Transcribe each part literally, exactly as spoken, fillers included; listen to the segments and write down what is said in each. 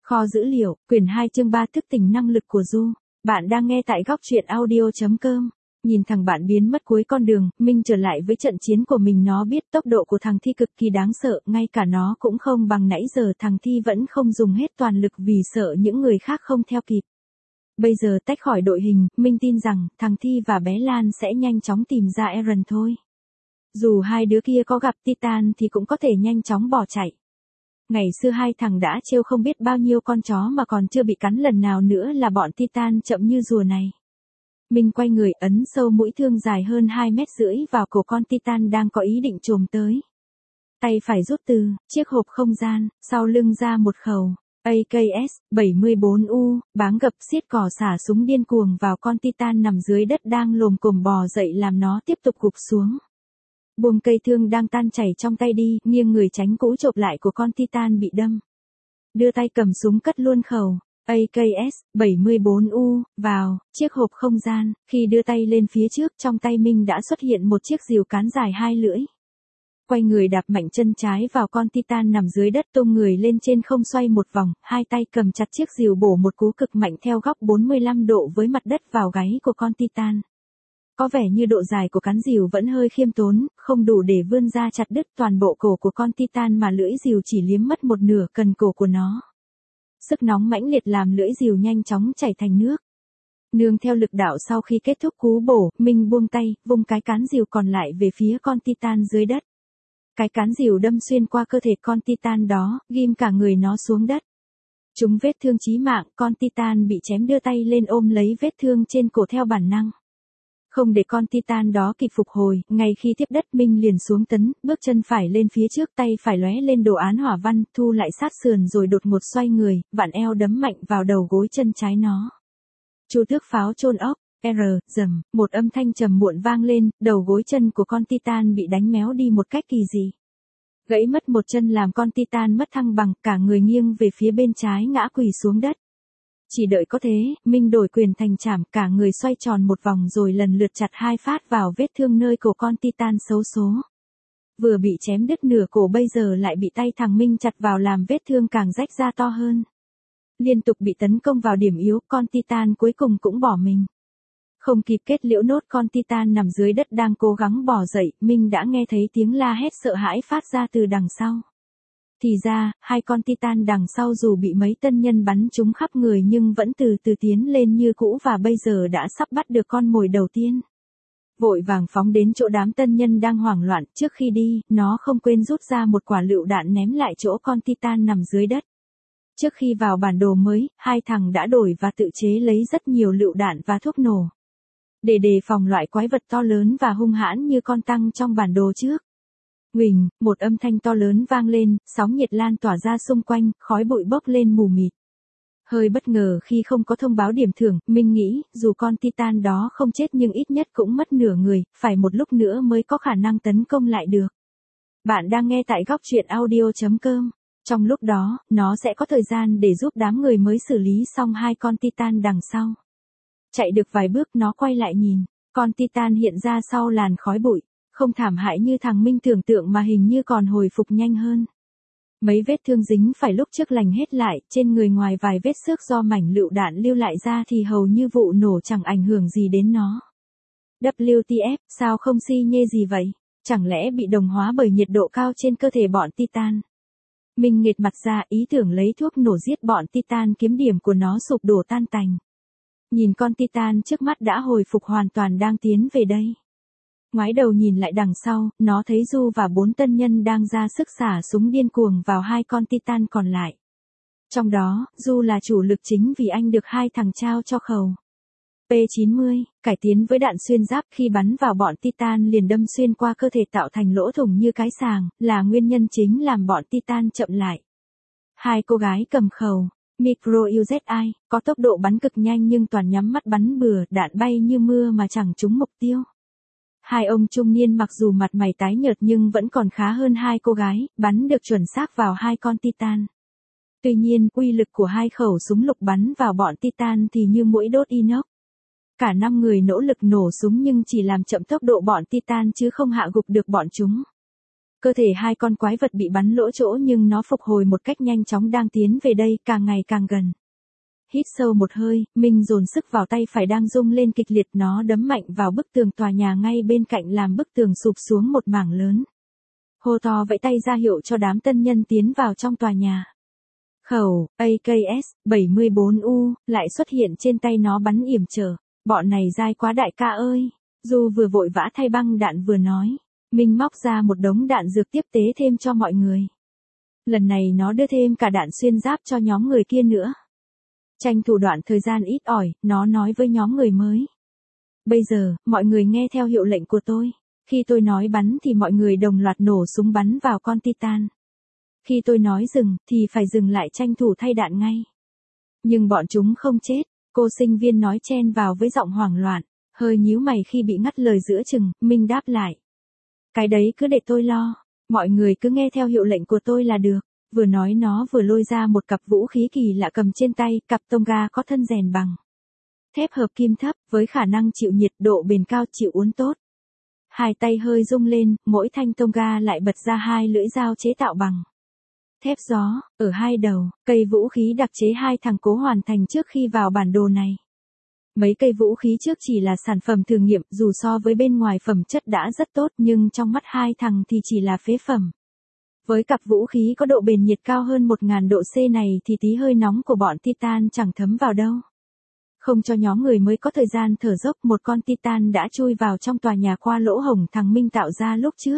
Kho dữ liệu, quyển hai chương ba thức tỉnh năng lực của Du. Bạn đang nghe tại góc truyện audio chấm com. Nhìn thằng bạn biến mất cuối con đường, Minh trở lại với trận chiến của mình. Nó biết tốc độ của thằng Thi cực kỳ đáng sợ, ngay cả nó cũng không bằng nãy giờ. Thằng Thi vẫn không dùng hết toàn lực vì sợ những người khác không theo kịp. Bây giờ tách khỏi đội hình, Minh tin rằng thằng Thi và bé Lan sẽ nhanh chóng tìm ra Eren thôi. Dù hai đứa kia có gặp Titan thì cũng có thể nhanh chóng bỏ chạy. Ngày xưa hai thằng đã trêu không biết bao nhiêu con chó mà còn chưa bị cắn lần nào nữa là bọn Titan chậm như rùa này. Minh quay người ấn sâu mũi thương dài hơn hai mét rưỡi vào cổ con Titan đang có ý định chồm tới. Tay phải rút từ chiếc hộp không gian, sau lưng ra một khẩu a ca ét bảy mươi bốn u, báng gập xiết cỏ xả súng điên cuồng vào con Titan nằm dưới đất đang lồm cồm bò dậy làm nó tiếp tục gục xuống. Buông cây thương đang tan chảy trong tay đi, nghiêng người tránh cú chộp lại của con Titan bị đâm. Đưa tay cầm súng cất luôn khẩu a ca ét bảy mươi bốn u vào chiếc hộp không gian. Khi đưa tay lên phía trước, trong tay Minh đã xuất hiện một chiếc rìu cán dài hai lưỡi. Quay người đạp mạnh chân trái vào con Titan nằm dưới đất, tung người lên trên không xoay một vòng, hai tay cầm chặt chiếc rìu bổ một cú cực mạnh theo góc bốn mươi lăm độ với mặt đất vào gáy của con Titan. Có vẻ như độ dài của cán rìu vẫn hơi khiêm tốn, không đủ để vươn ra chặt đứt toàn bộ cổ của con Titan mà lưỡi rìu chỉ liếm mất một nửa cần cổ của nó. Sức nóng mãnh liệt làm lưỡi rìu nhanh chóng chảy thành nước. Nương theo lực đạo sau khi kết thúc cú bổ, Minh buông tay, vung cái cán rìu còn lại về phía con Titan dưới đất. Cái cán rìu đâm xuyên qua cơ thể con Titan đó, ghim cả người nó xuống đất. Trúng vết thương chí mạng, con Titan bị chém đưa tay lên ôm lấy vết thương trên cổ theo bản năng. Không để con Titan đó kịp phục hồi, ngay khi tiếp đất Minh liền xuống tấn, bước chân phải lên phía trước, tay phải lóe lên đồ án hỏa văn, thu lại sát sườn rồi đột ngột xoay người, vặn eo đấm mạnh vào đầu gối chân trái nó. Chu tước pháo chôn ốc, R, rầm, một âm thanh trầm muộn vang lên, đầu gối chân của con Titan bị đánh méo đi một cách kỳ dị. Gãy mất một chân làm con Titan mất thăng bằng, cả người nghiêng về phía bên trái ngã quỳ xuống đất. Chỉ đợi có thế, Minh đổi quyền thành chảm, cả người xoay tròn một vòng rồi lần lượt chặt hai phát vào vết thương nơi cổ con Titan xấu số. Vừa bị chém đứt nửa cổ bây giờ lại bị tay thằng Minh chặt vào làm vết thương càng rách ra to hơn. Liên tục bị tấn công vào điểm yếu, con Titan cuối cùng cũng bỏ mình. Không kịp kết liễu nốt, con Titan nằm dưới đất đang cố gắng bò dậy, Minh đã nghe thấy tiếng la hét sợ hãi phát ra từ đằng sau. Thì ra, hai con Titan đằng sau dù bị mấy tân nhân bắn trúng khắp người nhưng vẫn từ từ tiến lên như cũ và bây giờ đã sắp bắt được con mồi đầu tiên. Vội vàng phóng đến chỗ đám tân nhân đang hoảng loạn, trước khi đi, nó không quên rút ra một quả lựu đạn ném lại chỗ con Titan nằm dưới đất. Trước khi vào bản đồ mới, hai thằng đã đổi và tự chế lấy rất nhiều lựu đạn và thuốc nổ. Để đề phòng loại quái vật to lớn và hung hãn như con tăng trong bản đồ trước. Huỳnh, một âm thanh to lớn vang lên, sóng nhiệt lan tỏa ra xung quanh, khói bụi bốc lên mù mịt. Hơi bất ngờ khi không có thông báo điểm thưởng, Minh nghĩ, dù con Titan đó không chết nhưng ít nhất cũng mất nửa người, phải một lúc nữa mới có khả năng tấn công lại được. Bạn đang nghe tại góc truyện audio chấm com. Trong lúc đó, nó sẽ có thời gian để giúp đám người mới xử lý xong hai con Titan đằng sau. Chạy được vài bước nó quay lại nhìn, con Titan hiện ra sau làn khói bụi. Không thảm hại như thằng Minh tưởng tượng mà hình như còn hồi phục nhanh hơn. Mấy vết thương dính phải lúc trước lành hết lại, trên người ngoài vài vết xước do mảnh lựu đạn lưu lại ra thì hầu như vụ nổ chẳng ảnh hưởng gì đến nó. vê kép tê ép, sao không xi nhê gì vậy? Chẳng lẽ bị đồng hóa bởi nhiệt độ cao trên cơ thể bọn Titan? Minh nghệt mặt ra, ý tưởng lấy thuốc nổ giết bọn Titan kiếm điểm của nó sụp đổ tan tành. Nhìn con Titan trước mắt đã hồi phục hoàn toàn đang tiến về đây. Ngoái đầu nhìn lại đằng sau, nó thấy Du và bốn tân nhân đang ra sức xả súng điên cuồng vào hai con Titan còn lại. Trong đó, Du là chủ lực chính vì anh được hai thằng trao cho khẩu P chín mươi, cải tiến với đạn xuyên giáp, khi bắn vào bọn Titan liền đâm xuyên qua cơ thể tạo thành lỗ thủng như cái sàng, là nguyên nhân chính làm bọn Titan chậm lại. Hai cô gái cầm khẩu Micro u zét i, có tốc độ bắn cực nhanh nhưng toàn nhắm mắt bắn bừa, đạn bay như mưa mà chẳng trúng mục tiêu. Hai ông trung niên mặc dù mặt mày tái nhợt nhưng vẫn còn khá hơn hai cô gái, bắn được chuẩn xác vào hai con Titan. Tuy nhiên, uy lực của hai khẩu súng lục bắn vào bọn Titan thì như muỗi đốt inox. Cả năm người nỗ lực nổ súng nhưng chỉ làm chậm tốc độ bọn Titan chứ không hạ gục được bọn chúng. Cơ thể hai con quái vật bị bắn lỗ chỗ nhưng nó phục hồi một cách nhanh chóng đang tiến về đây càng ngày càng gần. Hít sâu một hơi, Minh dồn sức vào tay phải đang rung lên kịch liệt, nó đấm mạnh vào bức tường tòa nhà ngay bên cạnh làm bức tường sụp xuống một mảng lớn. Hô to vẫy tay ra hiệu cho đám tân nhân tiến vào trong tòa nhà. Khẩu a ca ét bảy mươi bốn u lại xuất hiện trên tay nó bắn yểm trở. Bọn này dai quá đại ca ơi. Du vừa vội vã thay băng đạn vừa nói. Minh móc ra một đống đạn dược tiếp tế thêm cho mọi người. Lần này nó đưa thêm cả đạn xuyên giáp cho nhóm người kia nữa. Tranh thủ đoạn thời gian ít ỏi, nó nói với nhóm người mới. Bây giờ, mọi người nghe theo hiệu lệnh của tôi. Khi tôi nói bắn thì mọi người đồng loạt nổ súng bắn vào con Titan. Khi tôi nói dừng, thì phải dừng lại tranh thủ thay đạn ngay. Nhưng bọn chúng không chết, cô sinh viên nói chen vào với giọng hoảng loạn, hơi nhíu mày khi bị ngắt lời giữa chừng. Minh đáp lại. Cái đấy cứ để tôi lo, mọi người cứ nghe theo hiệu lệnh của tôi là được. Vừa nói nó vừa lôi ra một cặp vũ khí kỳ lạ cầm trên tay, cặp Tonga có thân rèn bằng thép hợp kim thấp, với khả năng chịu nhiệt, độ bền cao, chịu uốn tốt. Hai tay hơi rung lên, mỗi thanh Tonga lại bật ra hai lưỡi dao chế tạo bằng thép gió, ở hai đầu, cây vũ khí đặc chế hai thằng cố hoàn thành trước khi vào bản đồ này. Mấy cây vũ khí trước chỉ là sản phẩm thử nghiệm, dù so với bên ngoài phẩm chất đã rất tốt nhưng trong mắt hai thằng thì chỉ là phế phẩm. Với cặp vũ khí có độ bền nhiệt cao hơn một nghìn độ C này thì tí hơi nóng của bọn Titan chẳng thấm vào đâu. Không cho nhóm người mới có thời gian thở dốc, một con Titan đã chui vào trong tòa nhà qua lỗ hổng thằng Minh tạo ra lúc trước.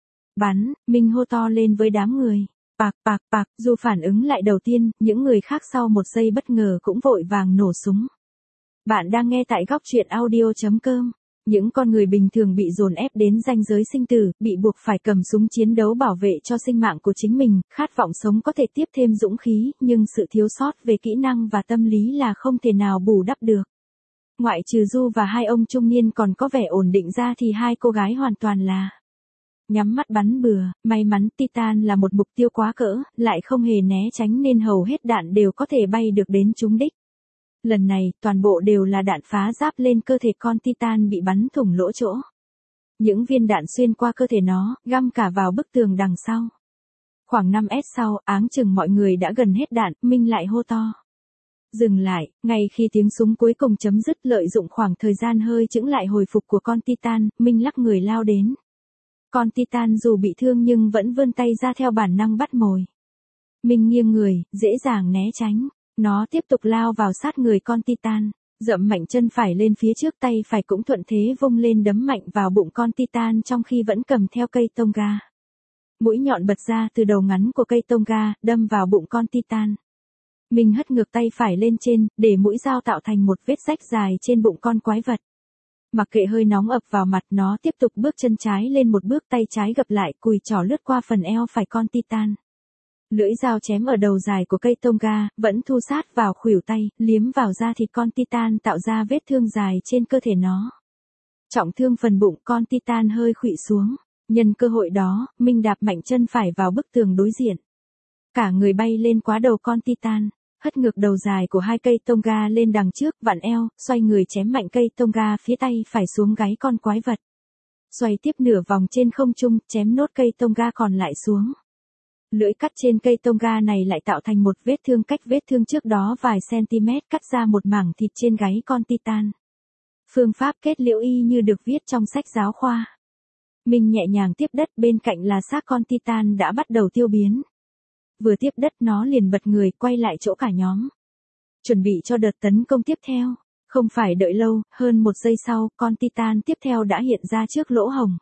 Bắn, Minh hô to lên với đám người. Bạc bạc bạc, dù phản ứng lại đầu tiên, những người khác sau một giây bất ngờ cũng vội vàng nổ súng. Bạn đang nghe tại góc truyện audio chấm com. Những con người bình thường bị dồn ép đến ranh giới sinh tử, bị buộc phải cầm súng chiến đấu bảo vệ cho sinh mạng của chính mình, khát vọng sống có thể tiếp thêm dũng khí, nhưng sự thiếu sót về kỹ năng và tâm lý là không thể nào bù đắp được. Ngoại trừ Du và hai ông trung niên còn có vẻ ổn định ra thì hai cô gái hoàn toàn là nhắm mắt bắn bừa. May mắn Titan là một mục tiêu quá cỡ, lại không hề né tránh nên hầu hết đạn đều có thể bay được đến trúng đích. Lần này, toàn bộ đều là đạn phá giáp lên cơ thể con Titan bị bắn thủng lỗ chỗ. Những viên đạn xuyên qua cơ thể nó, găm cả vào bức tường đằng sau. Khoảng năm mét sau, áng chừng mọi người đã gần hết đạn, Minh lại hô to. Dừng lại, ngay khi tiếng súng cuối cùng chấm dứt, lợi dụng khoảng thời gian hơi chững lại hồi phục của con Titan, Minh lắc người lao đến. Con Titan dù bị thương nhưng vẫn vươn tay ra theo bản năng bắt mồi. Minh nghiêng người, dễ dàng né tránh. Nó tiếp tục lao vào sát người con Titan, dậm mạnh chân phải lên phía trước, tay phải cũng thuận thế vung lên đấm mạnh vào bụng con Titan trong khi vẫn cầm theo cây Tonga. Mũi nhọn bật ra từ đầu ngắn của cây Tonga, đâm vào bụng con Titan. Mình hất ngược tay phải lên trên, để mũi dao tạo thành một vết rách dài trên bụng con quái vật. Mặc kệ hơi nóng ập vào mặt, nó tiếp tục bước chân trái lên một bước, tay trái gập lại, cùi trỏ lướt qua phần eo phải con Titan. Lưỡi dao chém ở đầu dài của cây Tonga, vẫn thu sát vào khuỷu tay, liếm vào da thịt con Titan tạo ra vết thương dài trên cơ thể nó. Trọng thương phần bụng, con Titan hơi khuỵu xuống. Nhân cơ hội đó, Minh đạp mạnh chân phải vào bức tường đối diện. Cả người bay lên quá đầu con Titan, hất ngược đầu dài của hai cây Tonga lên đằng trước, vặn eo, xoay người chém mạnh cây Tonga phía tay phải xuống gáy con quái vật. Xoay tiếp nửa vòng trên không trung, chém nốt cây Tonga còn lại xuống. Lưỡi cắt trên cây Tonga này lại tạo thành một vết thương cách vết thương trước đó vài cm, cắt ra một mảng thịt trên gáy con Titan. Phương pháp kết liễu y như được viết trong sách giáo khoa. Minh nhẹ nhàng tiếp đất, bên cạnh là xác con Titan đã bắt đầu tiêu biến. Vừa tiếp đất nó liền bật người, quay lại chỗ cả nhóm. Chuẩn bị cho đợt tấn công tiếp theo. Không phải đợi lâu, hơn một giây sau, con Titan tiếp theo đã hiện ra trước lỗ hổng.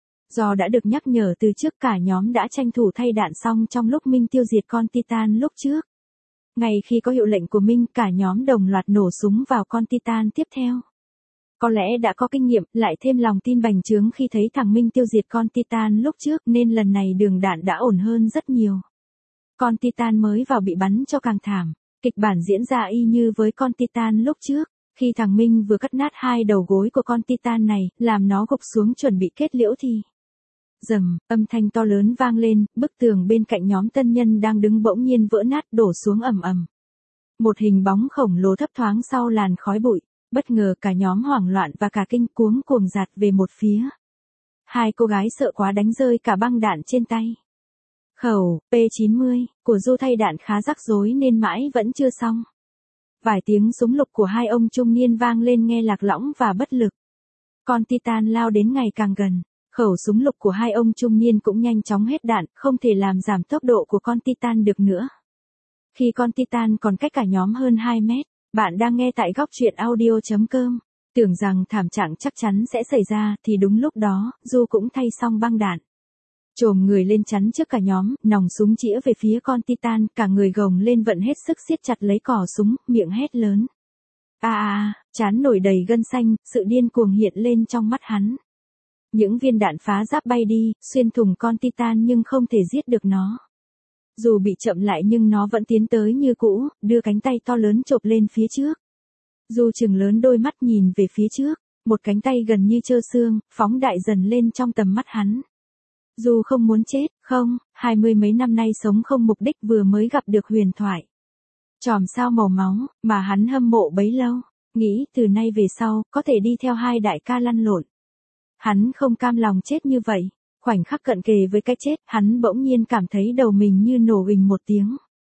Do đã được nhắc nhở từ trước, cả nhóm đã tranh thủ thay đạn xong trong lúc Minh tiêu diệt con Titan lúc trước. Ngay khi có hiệu lệnh của Minh, cả nhóm đồng loạt nổ súng vào con Titan tiếp theo. Có lẽ đã có kinh nghiệm, lại thêm lòng tin bành trướng khi thấy thằng Minh tiêu diệt con Titan lúc trước nên lần này đường đạn đã ổn hơn rất nhiều. Con Titan mới vào bị bắn cho càng thảm. Kịch bản diễn ra y như với con Titan lúc trước. Khi thằng Minh vừa cắt nát hai đầu gối của con Titan này, làm nó gục xuống chuẩn bị kết liễu thì rầm, âm thanh to lớn vang lên, bức tường bên cạnh nhóm tân nhân đang đứng bỗng nhiên vỡ nát, đổ xuống ầm ầm. Một hình bóng khổng lồ thấp thoáng sau làn khói bụi, bất ngờ cả nhóm hoảng loạn và cả kinh, cuống cuồng dạt về một phía. Hai cô gái sợ quá đánh rơi cả băng đạn trên tay. Khẩu P chín mươi của Du thay đạn khá rắc rối nên mãi vẫn chưa xong. Vài tiếng súng lục của hai ông trung niên vang lên nghe lạc lõng và bất lực. Con Titan lao đến ngày càng gần. Khẩu súng lục của hai ông trung niên cũng nhanh chóng hết đạn, không thể làm giảm tốc độ của con Titan được nữa. Khi con Titan còn cách cả nhóm hơn hai mét, bạn đang nghe tại góc truyện audio chấm com. Tưởng rằng thảm trạng chắc chắn sẽ xảy ra thì đúng lúc đó, Du cũng thay xong băng đạn. Chồm người lên chắn trước cả nhóm, nòng súng chĩa về phía con Titan, cả người gồng lên vận hết sức siết chặt lấy cò súng, miệng hét lớn. A a, trán nổi đầy gân xanh, sự điên cuồng hiện lên trong mắt hắn. Những viên đạn phá giáp bay đi, xuyên thủng con Titan nhưng không thể giết được nó. Dù bị chậm lại nhưng nó vẫn tiến tới như cũ, đưa cánh tay to lớn chộp lên phía trước. Du chừng lớn đôi mắt nhìn về phía trước, một cánh tay gần như trơ xương, phóng đại dần lên trong tầm mắt hắn. Du không muốn chết, không, hai mươi mấy năm nay sống không mục đích vừa mới gặp được huyền thoại. Chòm sao màu máu, mà hắn hâm mộ bấy lâu, nghĩ từ nay về sau, có thể đi theo hai đại ca lăn lộn. Hắn không cam lòng chết như vậy, khoảnh khắc cận kề với cái chết, hắn bỗng nhiên cảm thấy đầu mình như nổ huỳnh một tiếng.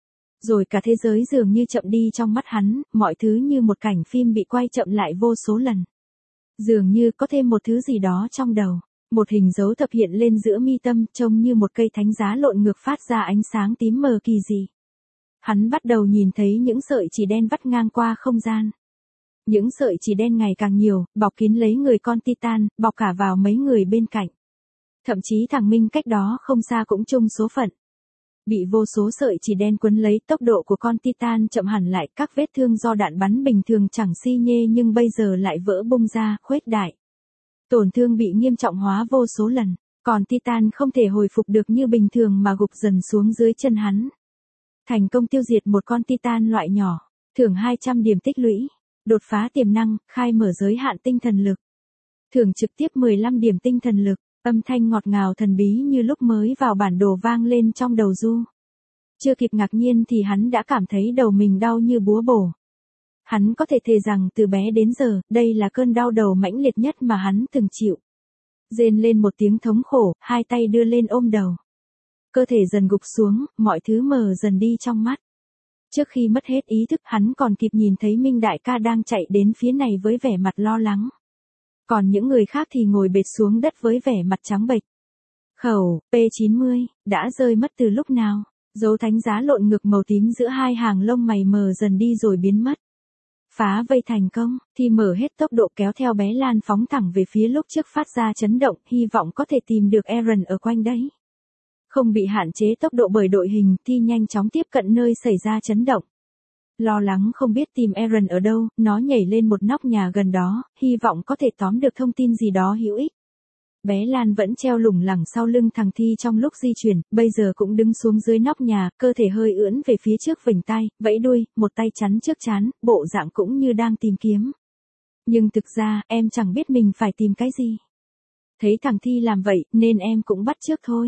Rồi cả thế giới dường như chậm đi trong mắt hắn, mọi thứ như một cảnh phim bị quay chậm lại vô số lần. Dường như có thêm một thứ gì đó trong đầu, một hình dấu thập hiện lên giữa mi tâm, trông như một cây thánh giá lộn ngược phát ra ánh sáng tím mờ kỳ dị. Hắn bắt đầu nhìn thấy những sợi chỉ đen vắt ngang qua không gian. Những sợi chỉ đen ngày càng nhiều, bọc kín lấy người con Titan, bọc cả vào mấy người bên cạnh. Thậm chí thằng Minh cách đó không xa cũng chung số phận. Bị vô số sợi chỉ đen quấn lấy, tốc độ của con Titan chậm hẳn lại, các vết thương do đạn bắn bình thường chẳng xi nhê nhưng bây giờ lại vỡ bung ra, khuếch đại. Tổn thương bị nghiêm trọng hóa vô số lần, còn Titan không thể hồi phục được như bình thường mà gục dần xuống dưới chân hắn. Thành công tiêu diệt một con Titan loại nhỏ, thưởng hai trăm điểm tích lũy, đột phá tiềm năng, khai mở giới hạn tinh thần lực. Thưởng trực tiếp mười lăm điểm tinh thần lực, âm thanh ngọt ngào thần bí như lúc mới vào bản đồ vang lên trong đầu Du. Chưa kịp ngạc nhiên thì hắn đã cảm thấy đầu mình đau như búa bổ. Hắn có thể thề rằng từ bé đến giờ, đây là cơn đau đầu mãnh liệt nhất mà hắn từng chịu. Rên lên một tiếng thống khổ, hai tay đưa lên ôm đầu. Cơ thể dần gục xuống, mọi thứ mờ dần đi trong mắt. Trước khi mất hết ý thức, hắn còn kịp nhìn thấy Minh đại ca đang chạy đến phía này với vẻ mặt lo lắng. Còn những người khác thì ngồi bệt xuống đất với vẻ mặt trắng bệch. Khẩu P chín mươi đã rơi mất từ lúc nào? Dấu thánh giá lộn ngược màu tím giữa hai hàng lông mày mờ dần đi rồi biến mất. Phá vây thành công, thì mở hết tốc độ kéo theo bé Lan phóng thẳng về phía lúc trước phát ra chấn động, hy vọng có thể tìm được Eren ở quanh đấy. Không bị hạn chế tốc độ bởi đội hình, thì nhanh chóng tiếp cận nơi xảy ra chấn động. Lo lắng không biết tìm Eren ở đâu, nó nhảy lên một nóc nhà gần đó, hy vọng có thể tóm được thông tin gì đó hữu ích. Bé Lan vẫn treo lủng lẳng sau lưng thằng Thi trong lúc di chuyển, bây giờ cũng đứng xuống dưới nóc nhà, cơ thể hơi ưỡn về phía trước vểnh tai, vẫy đuôi, một tay chắn trước trán, bộ dạng cũng như đang tìm kiếm. Nhưng thực ra, em chẳng biết mình phải tìm cái gì. Thấy thằng Thi làm vậy, nên em cũng bắt chước thôi.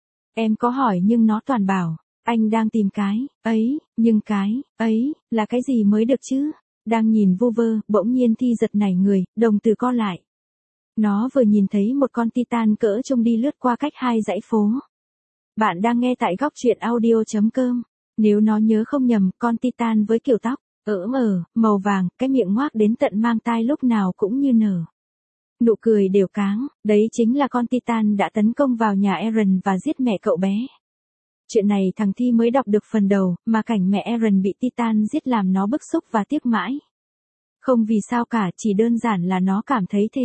Em có hỏi nhưng nó toàn bảo, anh đang tìm cái, ấy, nhưng cái, ấy, là cái gì mới được chứ? Đang nhìn vu vơ, bỗng nhiên Thi giật nảy người, đồng tử co lại. Nó vừa nhìn thấy một con Titan cỡ trông đi lướt qua cách hai dãy phố. Bạn đang nghe tại góc truyện audio chấm com. Nếu nó nhớ không nhầm, con Titan với kiểu tóc, ỡm ờ, màu vàng, cái miệng ngoác đến tận mang tai lúc nào cũng như nở. Nụ cười đều cáng, đấy chính là con Titan đã tấn công vào nhà Eren và giết mẹ cậu bé. Chuyện này thằng Thi mới đọc được phần đầu, mà cảnh mẹ Eren bị Titan giết làm nó bức xúc và tiếc mãi. Không vì sao cả, chỉ đơn giản là nó cảm thấy thế.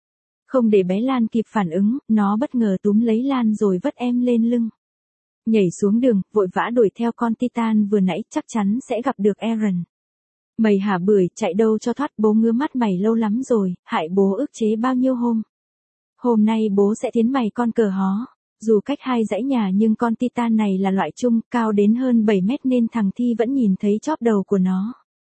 Không để bé Lan kịp phản ứng, nó bất ngờ túm lấy Lan rồi vất em lên lưng. Nhảy xuống đường, vội vã đuổi theo con Titan vừa nãy, chắc chắn sẽ gặp được Eren. Mày hả bưởi, chạy đâu cho thoát, bố ngứa mắt mày lâu lắm rồi, hại bố ức chế bao nhiêu hôm. Hôm nay bố sẽ thiến mày con cờ hó. Dù cách hai dãy nhà nhưng con Titan này là loại trung, cao đến hơn bảy mét nên thằng Thi vẫn nhìn thấy chóp đầu của nó.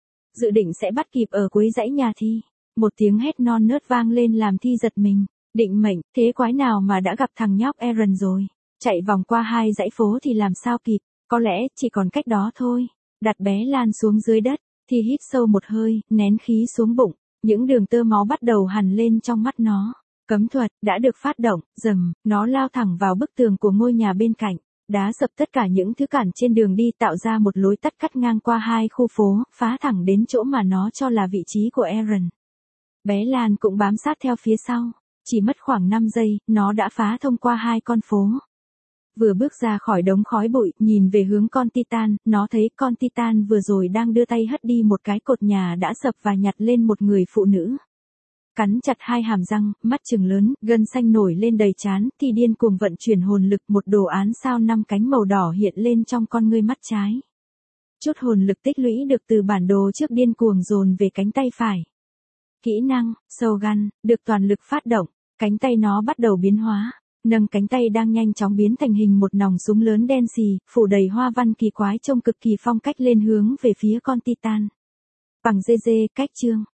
Dự định sẽ bắt kịp ở cuối dãy nhà Thi. Một tiếng hét non nớt vang lên làm Thi giật mình, định mệnh, thế quái nào mà đã gặp thằng nhóc Eren rồi. Chạy vòng qua hai dãy phố thì làm sao kịp, có lẽ chỉ còn cách đó thôi. Đặt bé Lan xuống dưới đất, Thi hít sâu một hơi, nén khí xuống bụng, những đường tơ máu bắt đầu hằn lên trong mắt nó. Cấm thuật, đã được phát động, rầm, nó lao thẳng vào bức tường của ngôi nhà bên cạnh, đá sập tất cả những thứ cản trên đường đi tạo ra một lối tắt cắt ngang qua hai khu phố, phá thẳng đến chỗ mà nó cho là vị trí của Aaron. Bé Lan cũng bám sát theo phía sau, chỉ mất khoảng năm giây, nó đã phá thông qua hai con phố. Vừa bước ra khỏi đống khói bụi, nhìn về hướng con Titan, nó thấy con Titan vừa rồi đang đưa tay hất đi một cái cột nhà đã sập và nhặt lên một người phụ nữ. Cắn chặt hai hàm răng, mắt trừng lớn, gân xanh nổi lên đầy trán, thì điên cuồng vận chuyển hồn lực, một đồ án sao năm cánh màu đỏ hiện lên trong con ngươi mắt trái. Chút hồn lực tích lũy được từ bản đồ trước điên cuồng dồn về cánh tay phải. Kỹ năng, Shogun, được toàn lực phát động, cánh tay nó bắt đầu biến hóa, nâng cánh tay đang nhanh chóng biến thành hình một nòng súng lớn đen xì, phủ đầy hoa văn kỳ quái trông cực kỳ phong cách lên hướng về phía con Titan. Bằng dê dê, cách chương.